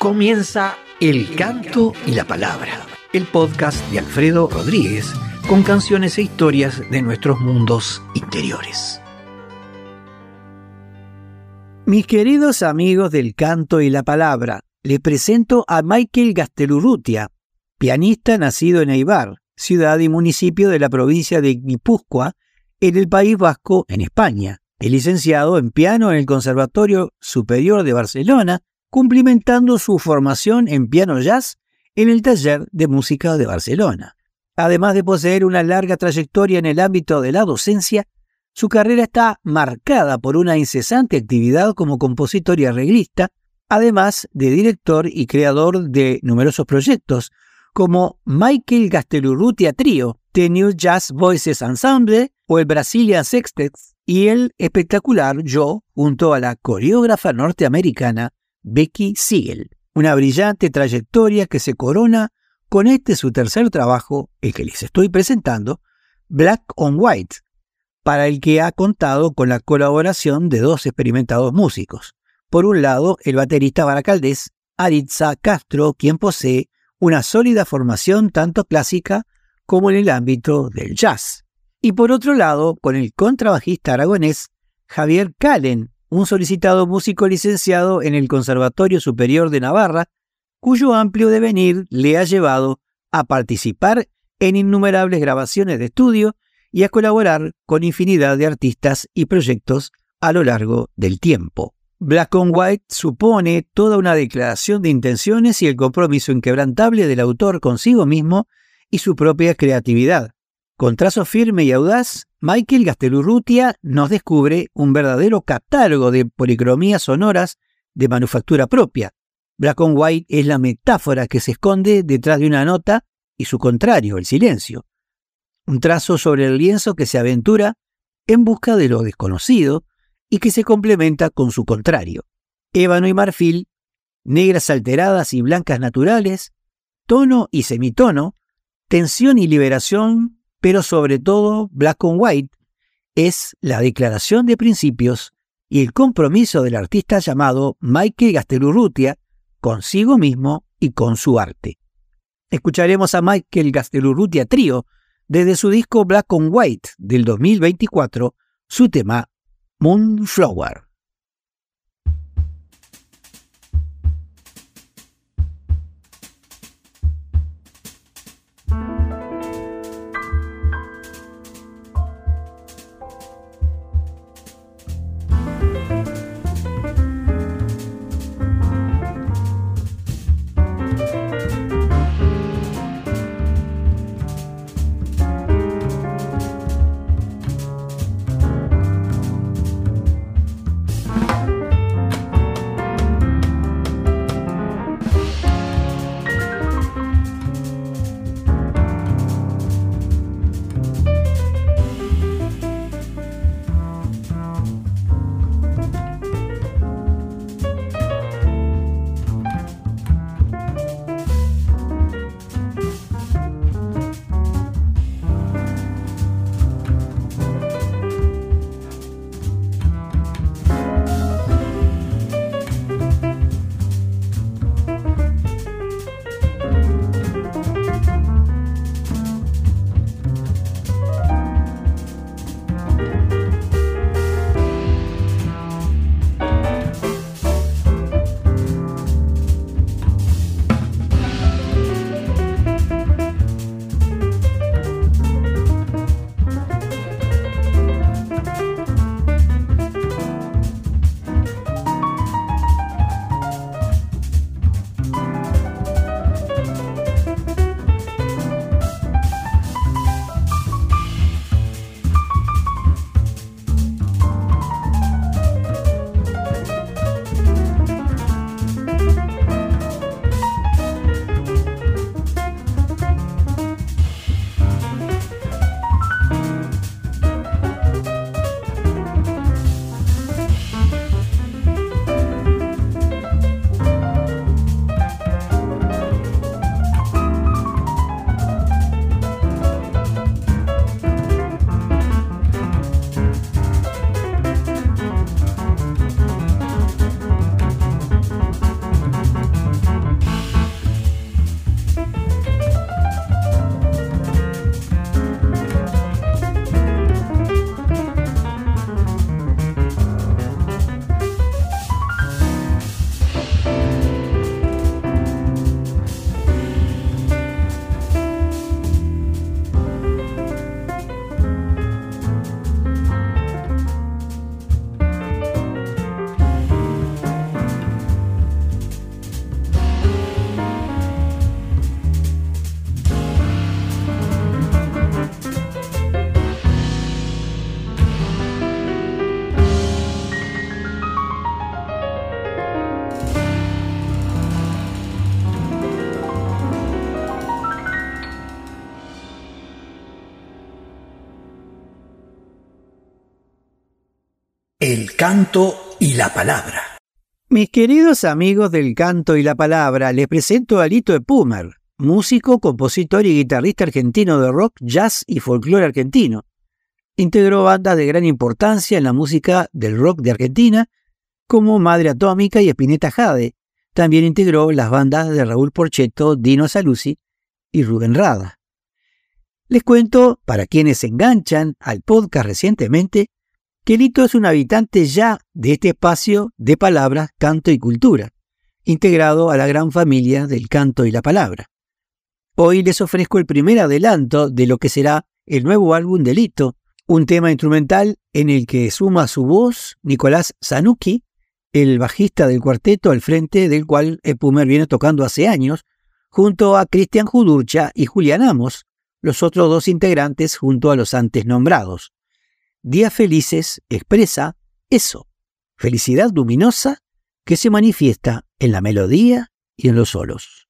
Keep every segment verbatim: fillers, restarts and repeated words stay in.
Comienza El Canto y la Palabra, el podcast de Alfredo Rodríguez con canciones e historias de nuestros mundos interiores. Mis queridos amigos del Canto y la Palabra, les presento a Michael Gaztelu-Urrutia, pianista nacido en Eibar, ciudad y municipio de la provincia de Guipúzcoa, en el País Vasco, en España. Es licenciado en piano en el Conservatorio Superior de Barcelona, cumplimentando su formación en piano jazz en el Taller de Música de Barcelona. Además de poseer una larga trayectoria en el ámbito de la docencia, su carrera está marcada por una incesante actividad como compositor y arreglista, además de director y creador de numerosos proyectos, como Michael Gaztelu-Urrutia Trio, The New Jazz Voices Ensemble o el Brazilian Sextet y el espectacular Yo, junto a la coreógrafa norteamericana Becky Siegel. Una brillante trayectoria que se corona con este su tercer trabajo, el que les estoy presentando, Black on White, para el que ha contado con la colaboración de dos experimentados músicos. Por un lado, el baterista baracaldés Aritza Castro, quien posee una sólida formación tanto clásica como en el ámbito del jazz. Y por otro lado, con el contrabajista aragonés Javier Calen, un solicitado músico licenciado en el Conservatorio Superior de Navarra, cuyo amplio devenir le ha llevado a participar en innumerables grabaciones de estudio y a colaborar con infinidad de artistas y proyectos a lo largo del tiempo. Black on White supone toda una declaración de intenciones y el compromiso inquebrantable del autor consigo mismo y su propia creatividad. Con trazo firme y audaz, Michael Gaztelu-Urrutia nos descubre un verdadero catálogo de policromías sonoras de manufactura propia. Black on White es la metáfora que se esconde detrás de una nota y su contrario, el silencio. Un trazo sobre el lienzo que se aventura en busca de lo desconocido y que se complementa con su contrario. Ébano y marfil, negras alteradas y blancas naturales, tono y semitono, tensión y liberación, pero sobre todo Black on White es la declaración de principios y el compromiso del artista llamado Michael Gaztelu-Urrutia consigo mismo y con su arte. Escucharemos a Michael Gaztelu-Urrutia Trio desde su disco Black on White del dos mil veinticuatro, su tema Moonflower. El canto y la palabra. Mis queridos amigos del canto y la palabra, les presento a Lito Epumer, músico, compositor y guitarrista argentino de rock, jazz y folclore argentino. Integró bandas de gran importancia en la música del rock de Argentina, como Madre Atómica y Spinetta Jade. También integró las bandas de Raúl Porchetto, Dino Saluzzi y Rubén Rada. Les cuento, para quienes se enganchan al podcast recientemente, que Lito es un habitante ya de este espacio de palabras, canto y cultura, integrado a la gran familia del canto y la palabra. Hoy les ofrezco el primer adelanto de lo que será el nuevo álbum de Lito, un tema instrumental en el que suma su voz Nicolás Zanucchi, el bajista del cuarteto al frente del cual Epumer viene tocando hace años, junto a Cristian Judurcha y Julián Amos, los otros dos integrantes junto a los antes nombrados. Días Felices expresa eso, felicidad luminosa que se manifiesta en la melodía y en los solos.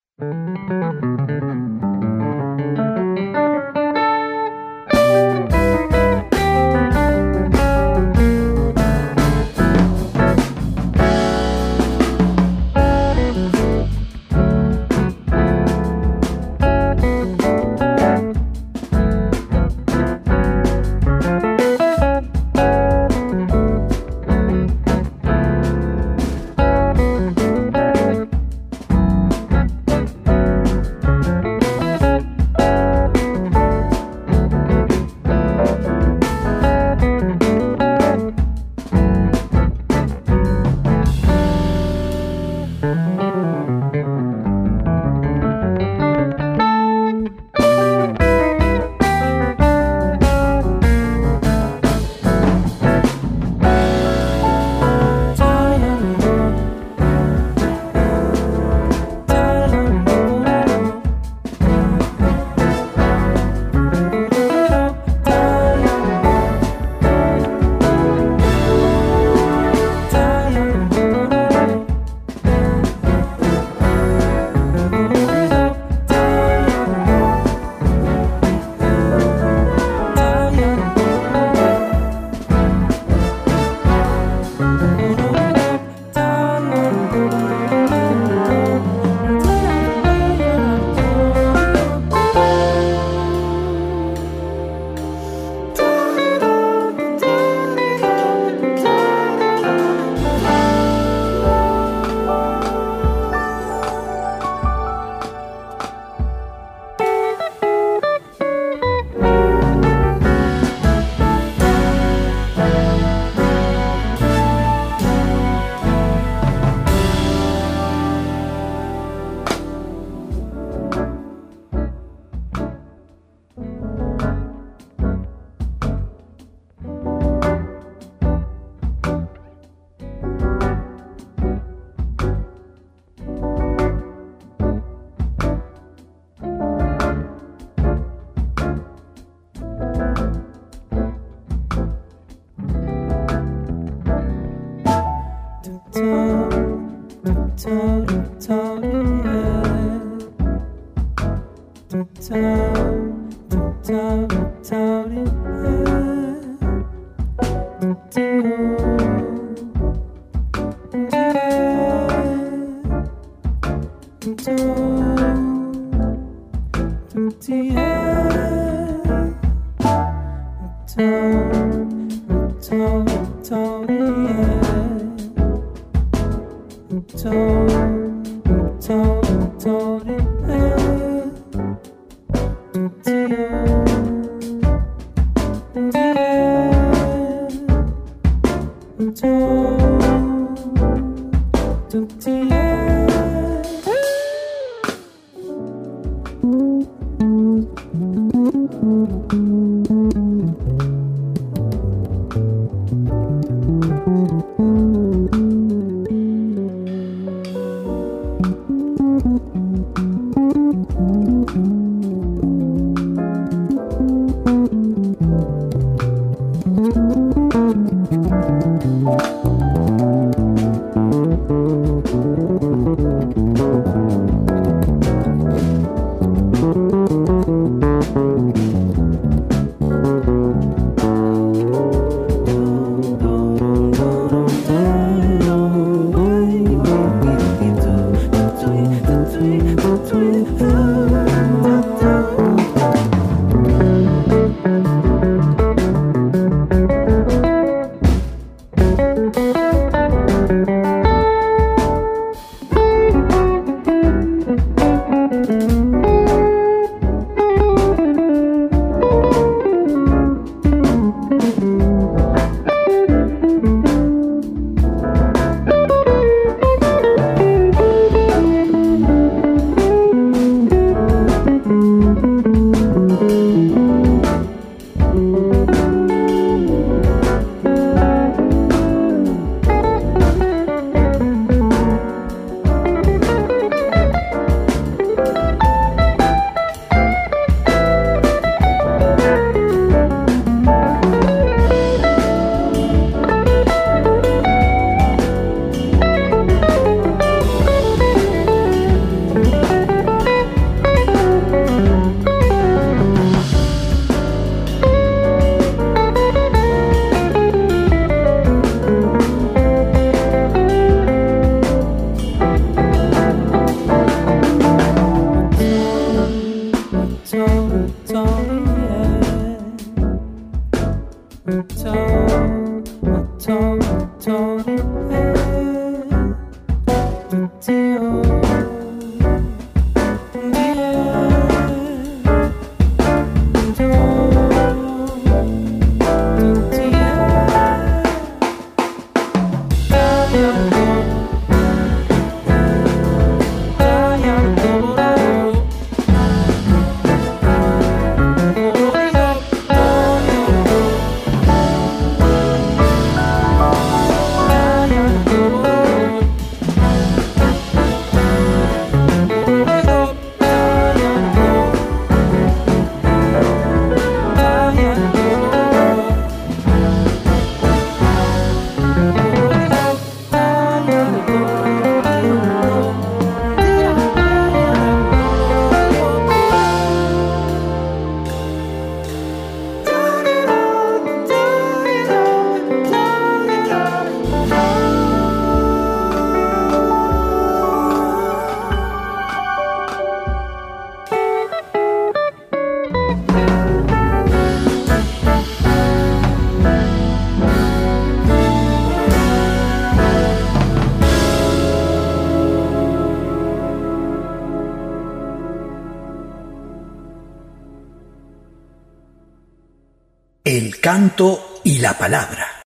canto y la palabra.